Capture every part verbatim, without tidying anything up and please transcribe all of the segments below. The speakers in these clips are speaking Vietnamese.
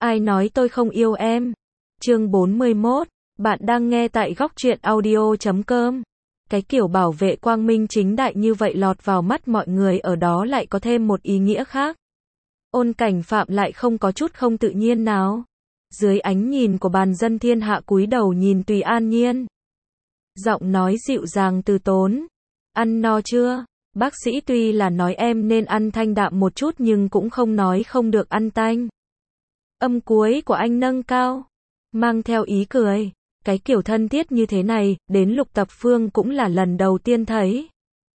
Ai nói tôi không yêu em? Chương bốn mươi mốt, bạn đang nghe tại góc truyện audio chấm com. Cái kiểu bảo vệ quang minh chính đại như vậy lọt vào mắt mọi người ở đó lại có thêm một ý nghĩa khác. Ôn Cảnh Phạm lại không có chút không tự nhiên nào. Dưới ánh nhìn của bàn dân thiên hạ cúi đầu nhìn Tùy An Nhiên. Giọng nói dịu dàng từ tốn. Ăn no chưa? Bác sĩ tuy là nói em nên ăn thanh đạm một chút nhưng cũng không nói không được ăn tanh. Âm cuối của anh nâng cao, mang theo ý cười. Cái kiểu thân thiết như thế này, đến Lục Tập Phương cũng là lần đầu tiên thấy.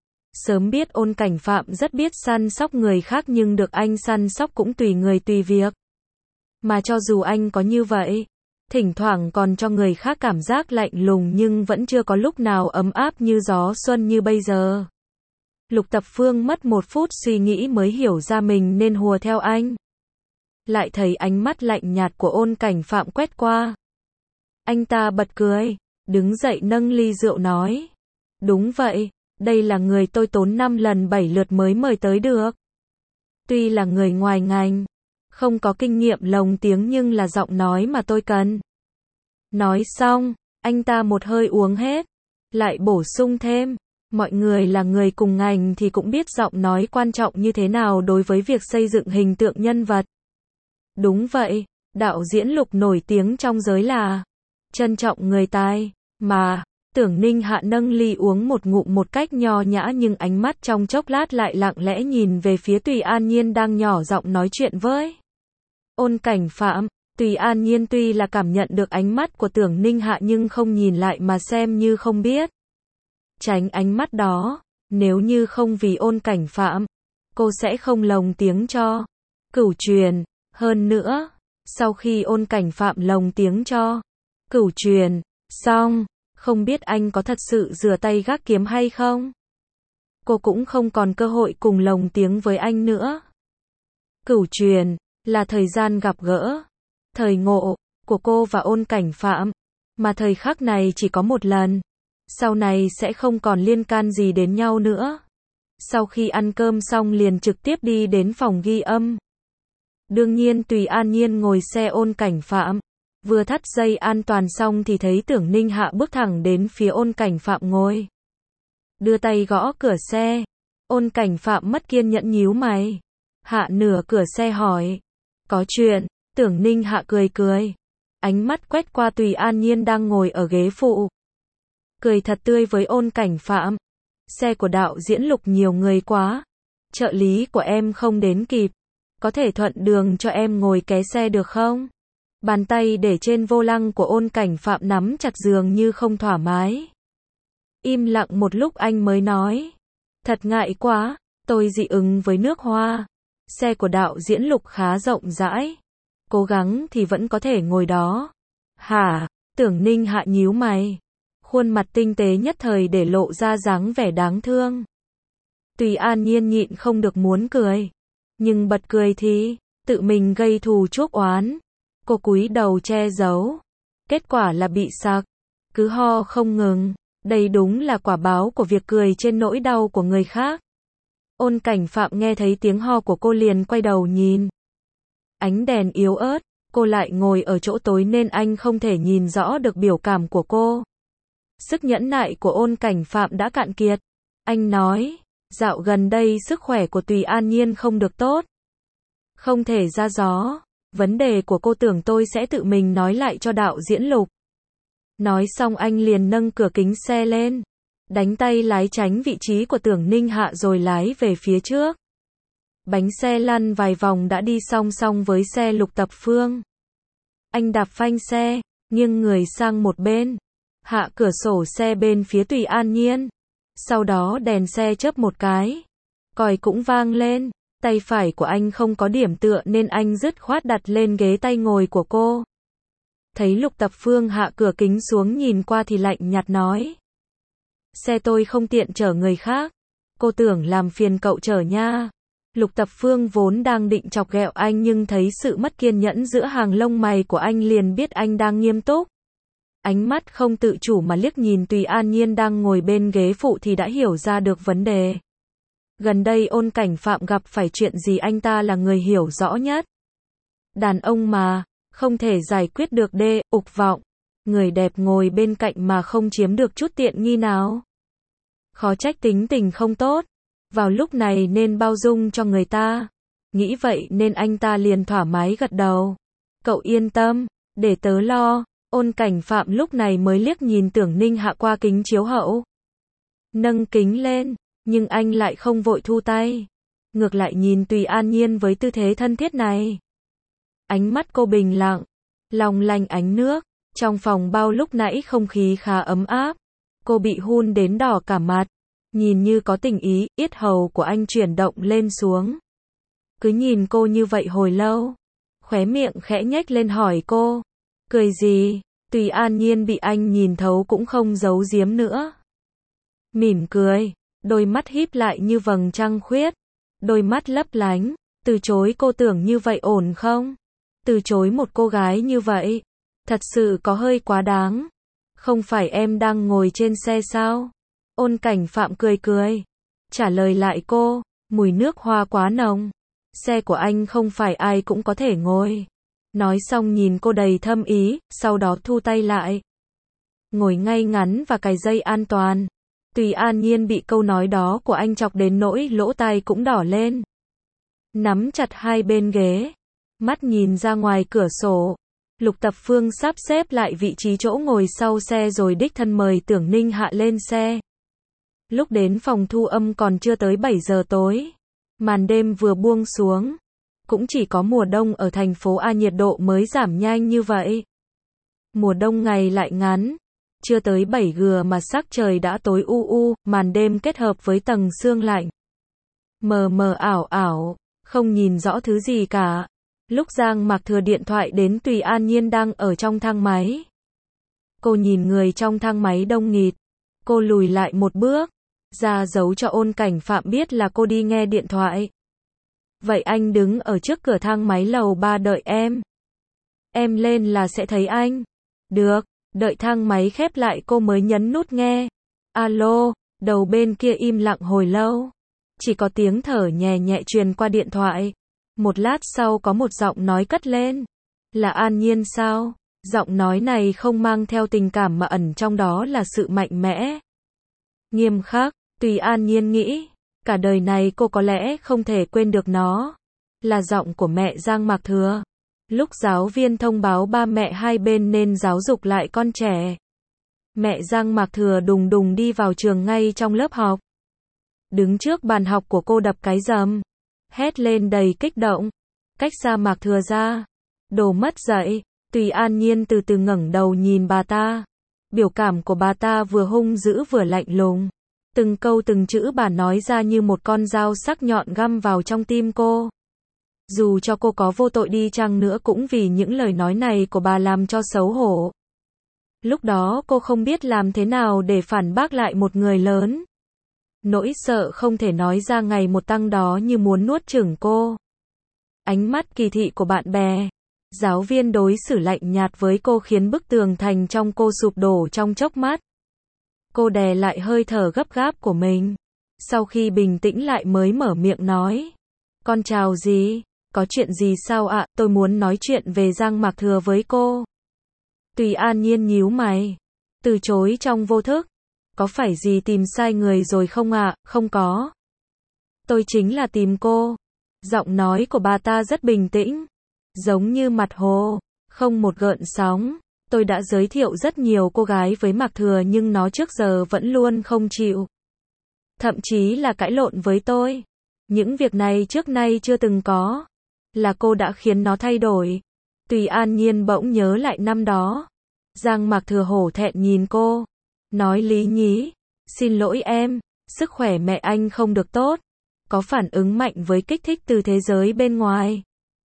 Sớm biết Ôn Cảnh Phạm rất biết săn sóc người khác nhưng được anh săn sóc cũng tùy người tùy việc. Mà cho dù anh có như vậy, thỉnh thoảng còn cho người khác cảm giác lạnh lùng nhưng vẫn chưa có lúc nào ấm áp như gió xuân như bây giờ. Lục Tập Phương mất một phút suy nghĩ mới hiểu ra mình nên hùa theo anh. Lại thấy ánh mắt lạnh nhạt của Ôn Cảnh Phạm quét qua. Anh ta bật cười, đứng dậy nâng ly rượu nói. Đúng vậy, đây là người tôi tốn năm lần bảy lượt mới mời tới được. Tuy là người ngoài ngành, không có kinh nghiệm lồng tiếng nhưng là giọng nói mà tôi cần. Nói xong, anh ta một hơi uống hết, lại bổ sung thêm. Mọi người là người cùng ngành thì cũng biết giọng nói quan trọng như thế nào đối với việc xây dựng hình tượng nhân vật. Đúng vậy, đạo diễn Lục nổi tiếng trong giới là trân trọng người tài, mà, Tưởng Ninh Hạ nâng ly uống một ngụm một cách nho nhã nhưng ánh mắt trong chốc lát lại lặng lẽ nhìn về phía Tùy An Nhiên đang nhỏ giọng nói chuyện với Ôn Cảnh Phạm. Tùy An Nhiên tuy là cảm nhận được ánh mắt của Tưởng Ninh Hạ nhưng không nhìn lại mà xem như không biết. Tránh ánh mắt đó, nếu như không vì Ôn Cảnh Phạm, cô sẽ không lồng tiếng cho Cửu Truyền. Hơn nữa, sau khi Ôn Cảnh Phạm lồng tiếng cho Cửu Truyền xong, không biết anh có thật sự rửa tay gác kiếm hay không? Cô cũng không còn cơ hội cùng lồng tiếng với anh nữa. Cửu Truyền là thời gian gặp gỡ, thời ngộ của cô và Ôn Cảnh Phạm, mà thời khắc này chỉ có một lần. Sau này sẽ không còn liên can gì đến nhau nữa. Sau khi ăn cơm xong liền trực tiếp đi đến phòng ghi âm. Đương nhiên Tùy An Nhiên ngồi xe Ôn Cảnh Phạm. Vừa thắt dây an toàn xong thì thấy Tưởng Ninh Hạ bước thẳng đến phía Ôn Cảnh Phạm ngồi. Đưa tay gõ cửa xe. Ôn Cảnh Phạm mất kiên nhẫn nhíu mày. Hạ nửa cửa xe hỏi. Có chuyện. Tưởng Ninh Hạ cười cười. Ánh mắt quét qua Tùy An Nhiên đang ngồi ở ghế phụ. Cười thật tươi với Ôn Cảnh Phạm. Xe của đạo diễn Lục nhiều người quá. Trợ lý của em không đến kịp. Có thể thuận đường cho em ngồi ké xe được không? Bàn tay để trên vô lăng của Ôn Cảnh Phạm nắm chặt dường như không thoải mái. Im lặng một lúc anh mới nói. Thật ngại quá, tôi dị ứng với nước hoa. Xe của đạo diễn Lục khá rộng rãi. Cố gắng thì vẫn có thể ngồi đó. Hả? Tưởng Ninh Hạ nhíu mày. Khuôn mặt tinh tế nhất thời để lộ ra dáng vẻ đáng thương. Tùy An Nhiên nhịn không được muốn cười. Nhưng bật cười thì, tự mình gây thù chuốc oán. Cô cúi đầu che giấu. Kết quả là bị sặc. Cứ ho không ngừng. Đây đúng là quả báo của việc cười trên nỗi đau của người khác. Ôn Cảnh Phạm nghe thấy tiếng ho của cô liền quay đầu nhìn. Ánh đèn yếu ớt, cô lại ngồi ở chỗ tối nên anh không thể nhìn rõ được biểu cảm của cô. Sức nhẫn nại của Ôn Cảnh Phạm đã cạn kiệt. Anh nói, dạo gần đây sức khỏe của Tùy An Nhiên không được tốt. Không thể ra gió. Vấn đề của cô tưởng tôi sẽ tự mình nói lại cho đạo diễn Lục. Nói xong anh liền nâng cửa kính xe lên. Đánh tay lái tránh vị trí của Tưởng Ninh Hạ rồi lái về phía trước. Bánh xe lăn vài vòng đã đi song song với xe Lục Tập Phương. Anh đạp phanh xe, nghiêng người sang một bên. Hạ cửa sổ xe bên phía Tùy An Nhiên. Sau đó đèn xe chớp một cái. Còi cũng vang lên. Tay phải của anh không có điểm tựa nên anh dứt khoát đặt lên ghế tay ngồi của cô. Thấy Lục Tập Phương hạ cửa kính xuống nhìn qua thì lạnh nhạt nói. Xe tôi không tiện chở người khác. Cô tưởng làm phiền cậu chở nha. Lục Tập Phương vốn đang định chọc ghẹo anh nhưng thấy sự mất kiên nhẫn giữa hàng lông mày của anh liền biết anh đang nghiêm túc. Ánh mắt không tự chủ mà liếc nhìn Tùy An Nhiên đang ngồi bên ghế phụ thì đã hiểu ra được vấn đề. Gần đây Ôn Cảnh Phạm gặp phải chuyện gì anh ta là người hiểu rõ nhất. Đàn ông mà, Không thể giải quyết được đê, ục vọng. Người đẹp ngồi bên cạnh mà không chiếm được chút tiện nghi nào. Khó trách tính tình không tốt. Vào lúc này nên bao dung cho người ta. Nghĩ vậy nên anh ta liền thoải mái gật đầu. Cậu yên tâm, để tớ lo. Ôn Cảnh Phạm lúc này mới liếc nhìn Tưởng Ninh Hạ qua kính chiếu hậu. Nâng kính lên, nhưng anh lại không vội thu tay. Ngược lại nhìn Tùy An Nhiên với tư thế thân thiết này. Ánh mắt cô bình lặng, long lanh ánh nước. Trong phòng bao lúc nãy không khí khá ấm áp. Cô bị hun đến đỏ cả mặt. Nhìn như có tình ý, yết hầu của anh chuyển động lên xuống. Cứ nhìn cô như vậy hồi lâu. Khóe miệng khẽ nhếch lên hỏi cô. Cười gì? Tùy An Nhiên bị anh nhìn thấu cũng không giấu giếm nữa. Mỉm cười, đôi mắt híp lại như vầng trăng khuyết. Đôi mắt lấp lánh, từ chối cô tưởng như vậy ổn không? Từ chối một cô gái như vậy, thật sự có hơi quá đáng. Không phải em đang ngồi trên xe sao? Ôn Cảnh Phạm cười cười, trả lời lại cô, mùi nước hoa quá nồng. Xe của anh không phải ai cũng có thể ngồi. Nói xong nhìn cô đầy thâm ý, sau đó thu tay lại. Ngồi ngay ngắn và cài dây an toàn. Tùy An Nhiên bị câu nói đó của anh chọc đến nỗi lỗ tai cũng đỏ lên. Nắm chặt hai bên ghế, mắt nhìn ra ngoài cửa sổ. Lục Tập Phương sắp xếp lại vị trí chỗ ngồi sau xe rồi đích thân mời Tưởng Ninh Hạ lên xe. Lúc đến phòng thu âm còn chưa tới bảy giờ tối. Màn đêm vừa buông xuống. Cũng chỉ có mùa đông ở thành phố A nhiệt độ mới giảm nhanh như vậy. Mùa đông ngày lại ngắn. Chưa tới bảy giờ mà sắc trời đã tối u u, màn đêm kết hợp với tầng sương lạnh. Mờ mờ ảo ảo, không nhìn rõ thứ gì cả. Lúc Giang Mạc Thừa điện thoại đến Tùy An Nhiên đang ở trong thang máy. Cô nhìn người trong thang máy đông nghịt. Cô lùi lại một bước, ra dấu cho Ôn Cảnh Phạm biết là cô đi nghe điện thoại. Vậy anh đứng ở trước cửa thang máy lầu ba đợi em. Em lên là sẽ thấy anh. Được, đợi thang máy khép lại cô mới nhấn nút nghe. Alo, đầu bên kia im lặng hồi lâu. Chỉ có tiếng thở nhẹ nhẹ truyền qua điện thoại. Một lát sau có một giọng nói cất lên. Là An Nhiên sao? Giọng nói này không mang theo tình cảm mà ẩn trong đó là sự mạnh mẽ. Nghiêm khắc, Tùy An Nhiên nghĩ. Cả đời này cô có lẽ không thể quên được nó. Là giọng của mẹ Giang Mạc Thừa. Lúc giáo viên thông báo ba mẹ hai bên nên giáo dục lại con trẻ. Mẹ Giang Mạc Thừa đùng đùng đi vào trường ngay trong lớp học. Đứng trước bàn học của cô đập cái rầm. Hét lên đầy kích động. Cách xa Mạc Thừa ra. Đồ mất dậy. Tùy An Nhiên từ từ ngẩng đầu nhìn bà ta. Biểu cảm của bà ta vừa hung dữ vừa lạnh lùng. Từng câu từng chữ bà nói ra như một con dao sắc nhọn găm vào trong tim cô. Dù cho cô có vô tội đi chăng nữa cũng vì những lời nói này của bà làm cho xấu hổ. Lúc đó cô không biết làm thế nào để phản bác lại một người lớn. Nỗi sợ không thể nói ra ngày một tăng đó như muốn nuốt chửng cô. Ánh mắt kỳ thị của bạn bè, giáo viên đối xử lạnh nhạt với cô khiến bức tường thành trong cô sụp đổ trong chốc mắt. Cô đè lại hơi thở gấp gáp của mình. Sau khi bình tĩnh lại mới mở miệng nói. Con chào gì? Có chuyện gì sao ạ? À? Tôi muốn nói chuyện về Giang Mạc Thừa với cô. Tùy An Nhiên nhíu mày. Từ chối trong vô thức. Có phải gì tìm sai người rồi không ạ? À? Không có. Tôi chính là tìm cô. Giọng nói của bà ta rất bình tĩnh. Giống như mặt hồ. Không một gợn sóng. Tôi đã giới thiệu rất nhiều cô gái với Mạc Thừa nhưng nó trước giờ vẫn luôn không chịu. Thậm chí là cãi lộn với tôi. Những việc này trước nay chưa từng có. Là cô đã khiến nó thay đổi. Tùy An Nhiên bỗng nhớ lại năm đó. Giang Mạc Thừa hổ thẹn nhìn cô. Nói lý nhí. Xin lỗi em. Sức khỏe mẹ anh không được tốt. Có phản ứng mạnh với kích thích từ thế giới bên ngoài.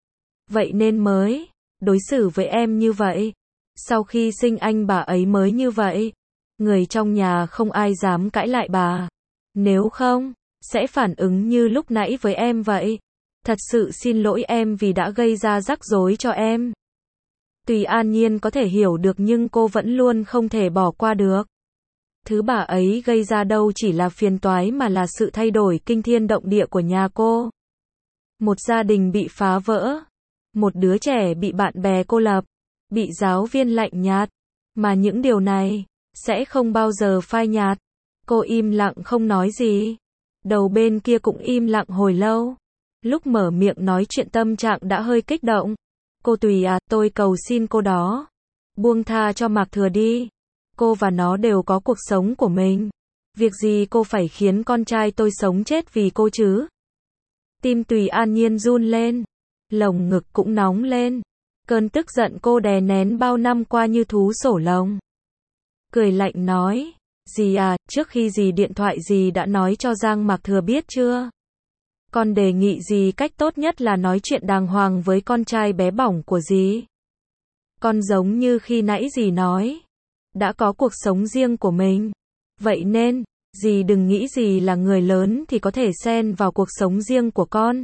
Vậy nên mới đối xử với em như vậy. Sau khi sinh anh bà ấy mới như vậy. Người trong nhà không ai dám cãi lại bà. Nếu không, sẽ phản ứng như lúc nãy với em vậy. Thật sự xin lỗi em vì đã gây ra rắc rối cho em. Tùy An Nhiên có thể hiểu được nhưng cô vẫn luôn không thể bỏ qua được. Thứ bà ấy gây ra đâu chỉ là phiền toái mà là sự thay đổi kinh thiên động địa của nhà cô. Một gia đình bị phá vỡ. Một đứa trẻ bị bạn bè cô lập, bị giáo viên lạnh nhạt, mà những điều này sẽ không bao giờ phai nhạt. Cô im lặng không nói gì. Đầu bên kia cũng im lặng hồi lâu. Lúc mở miệng nói chuyện tâm trạng đã hơi kích động. Cô Tùy à, tôi cầu xin cô đó. Buông tha cho Mạc Thừa đi. Cô và nó đều có cuộc sống của mình. Việc gì cô phải khiến con trai tôi sống chết vì cô chứ? Tim Tùy An Nhiên run lên. Lồng ngực cũng nóng lên. Cơn tức giận cô đè nén bao năm qua như thú sổ lồng. Cười lạnh nói. Dì à, trước khi dì điện thoại dì đã nói cho Giang Mạc Thừa biết chưa? Con đề nghị dì cách tốt nhất là nói chuyện đàng hoàng với con trai bé bỏng của dì. Con giống như khi nãy dì nói, đã có cuộc sống riêng của mình. Vậy nên, dì đừng nghĩ dì là người lớn thì có thể xen vào cuộc sống riêng của con.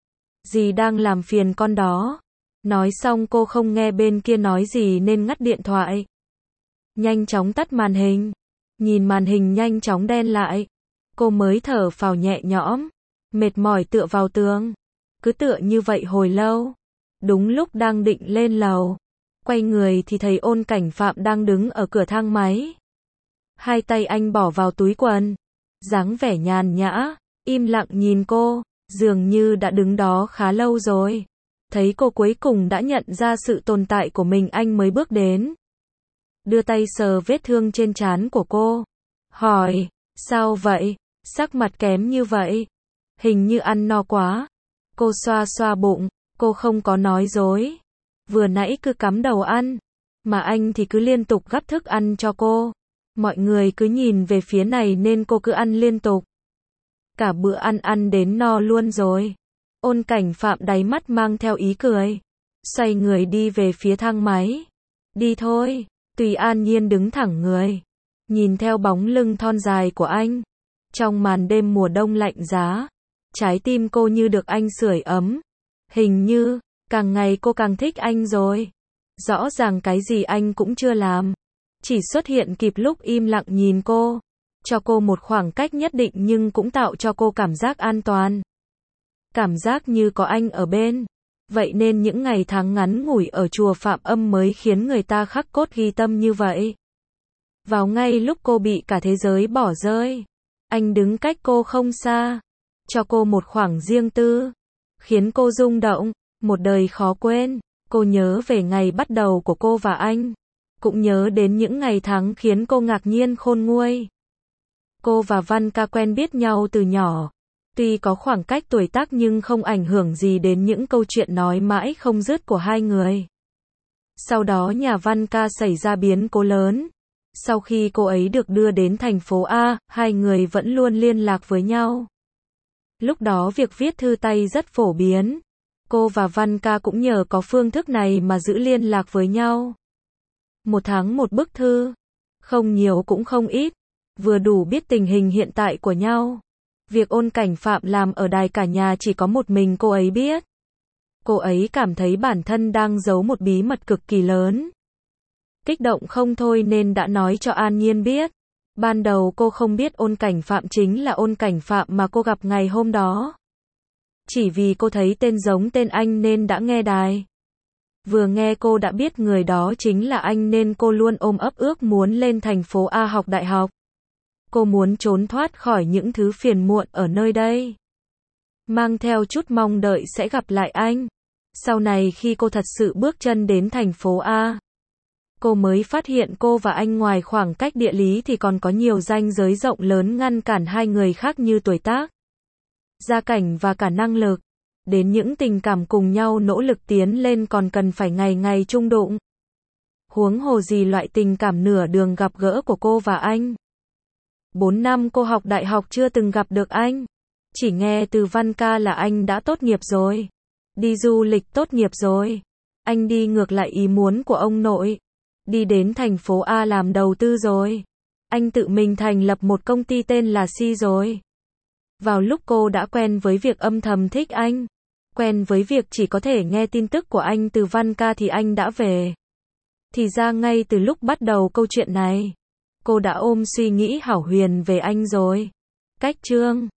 Dì đang làm phiền con đó. Nói xong cô không nghe bên kia nói gì nên ngắt điện thoại. Nhanh chóng tắt màn hình. Nhìn màn hình nhanh chóng đen lại. Cô mới thở phào nhẹ nhõm. Mệt mỏi tựa vào tường. Cứ tựa như vậy hồi lâu. Đúng lúc đang định lên lầu. Quay người thì thấy Ôn Cảnh Phạm đang đứng ở cửa thang máy. Hai tay anh bỏ vào túi quần. Dáng vẻ nhàn nhã, im lặng nhìn cô. Dường như đã đứng đó khá lâu rồi. Thấy cô cuối cùng đã nhận ra sự tồn tại của mình, anh mới bước đến. Đưa tay sờ vết thương trên trán của cô. Hỏi, sao vậy? Sắc mặt kém như vậy. Hình như ăn no quá. Cô xoa xoa bụng. Cô không có nói dối. Vừa nãy cứ cắm đầu ăn. Mà anh thì cứ liên tục gắp thức ăn cho cô. Mọi người cứ nhìn về phía này nên cô cứ ăn liên tục. Cả bữa ăn ăn đến no luôn rồi. Ôn Cảnh Phạm đáy mắt mang theo ý cười. Xoay người đi về phía thang máy. Đi thôi. Tùy An Nhiên đứng thẳng người. Nhìn theo bóng lưng thon dài của anh. Trong màn đêm mùa đông lạnh giá. Trái tim cô như được anh sưởi ấm. Hình như, càng ngày cô càng thích anh rồi. Rõ ràng cái gì anh cũng chưa làm. Chỉ xuất hiện kịp lúc im lặng nhìn cô. Cho cô một khoảng cách nhất định nhưng cũng tạo cho cô cảm giác an toàn. Cảm giác như có anh ở bên. Vậy nên những ngày tháng ngắn ngủi ở chùa Phạm Âm mới khiến người ta khắc cốt ghi tâm như vậy. Vào ngay lúc cô bị cả thế giới bỏ rơi. Anh đứng cách cô không xa. Cho cô một khoảng riêng tư. Khiến cô rung động. Một đời khó quên. Cô nhớ về ngày bắt đầu của cô và anh. Cũng nhớ đến những ngày tháng khiến cô ngạc nhiên khôn nguôi. Cô và Văn Ca quen biết nhau từ nhỏ. Tuy có khoảng cách tuổi tác nhưng không ảnh hưởng gì đến những câu chuyện nói mãi không dứt của hai người. Sau đó nhà Văn Ca xảy ra biến cố lớn. Sau khi cô ấy được đưa đến thành phố A, hai người vẫn luôn liên lạc với nhau. Lúc đó việc viết thư tay rất phổ biến. Cô và Văn Ca cũng nhờ có phương thức này mà giữ liên lạc với nhau. Một tháng một bức thư. Không nhiều cũng không ít. Vừa đủ biết tình hình hiện tại của nhau. Việc Ôn Cảnh Phạm làm ở đài cả nhà chỉ có một mình cô ấy biết. Cô ấy cảm thấy bản thân đang giấu một bí mật cực kỳ lớn. Kích động không thôi nên đã nói cho An Nhiên biết. Ban đầu cô không biết Ôn Cảnh Phạm chính là Ôn Cảnh Phạm mà cô gặp ngày hôm đó. Chỉ vì cô thấy tên giống tên anh nên đã nghe đài. Vừa nghe cô đã biết người đó chính là anh nên cô luôn ôm ấp ước muốn lên thành phố A học đại học. Cô muốn trốn thoát khỏi những thứ phiền muộn ở nơi đây. Mang theo chút mong đợi sẽ gặp lại anh. Sau này khi cô thật sự bước chân đến thành phố A, cô mới phát hiện cô và anh ngoài khoảng cách địa lý thì còn có nhiều ranh giới rộng lớn ngăn cản hai người khác như tuổi tác, gia cảnh và cả năng lực. Đến những tình cảm cùng nhau nỗ lực tiến lên còn cần phải ngày ngày chung đụng. Huống hồ gì loại tình cảm nửa đường gặp gỡ của cô và anh. Bốn năm cô học đại học chưa từng gặp được anh. Chỉ nghe từ Văn Ca là anh đã tốt nghiệp rồi. Đi du lịch tốt nghiệp rồi. Anh đi ngược lại ý muốn của ông nội. Đi đến thành phố A làm đầu tư rồi. Anh tự mình thành lập một công ty tên là Si rồi. Vào lúc cô đã quen với việc âm thầm thích anh. Quen với việc chỉ có thể nghe tin tức của anh từ Văn Ca thì anh đã về. Thì ra ngay từ lúc bắt đầu câu chuyện này, cô đã ôm suy nghĩ hão huyền về anh rồi. Cách chương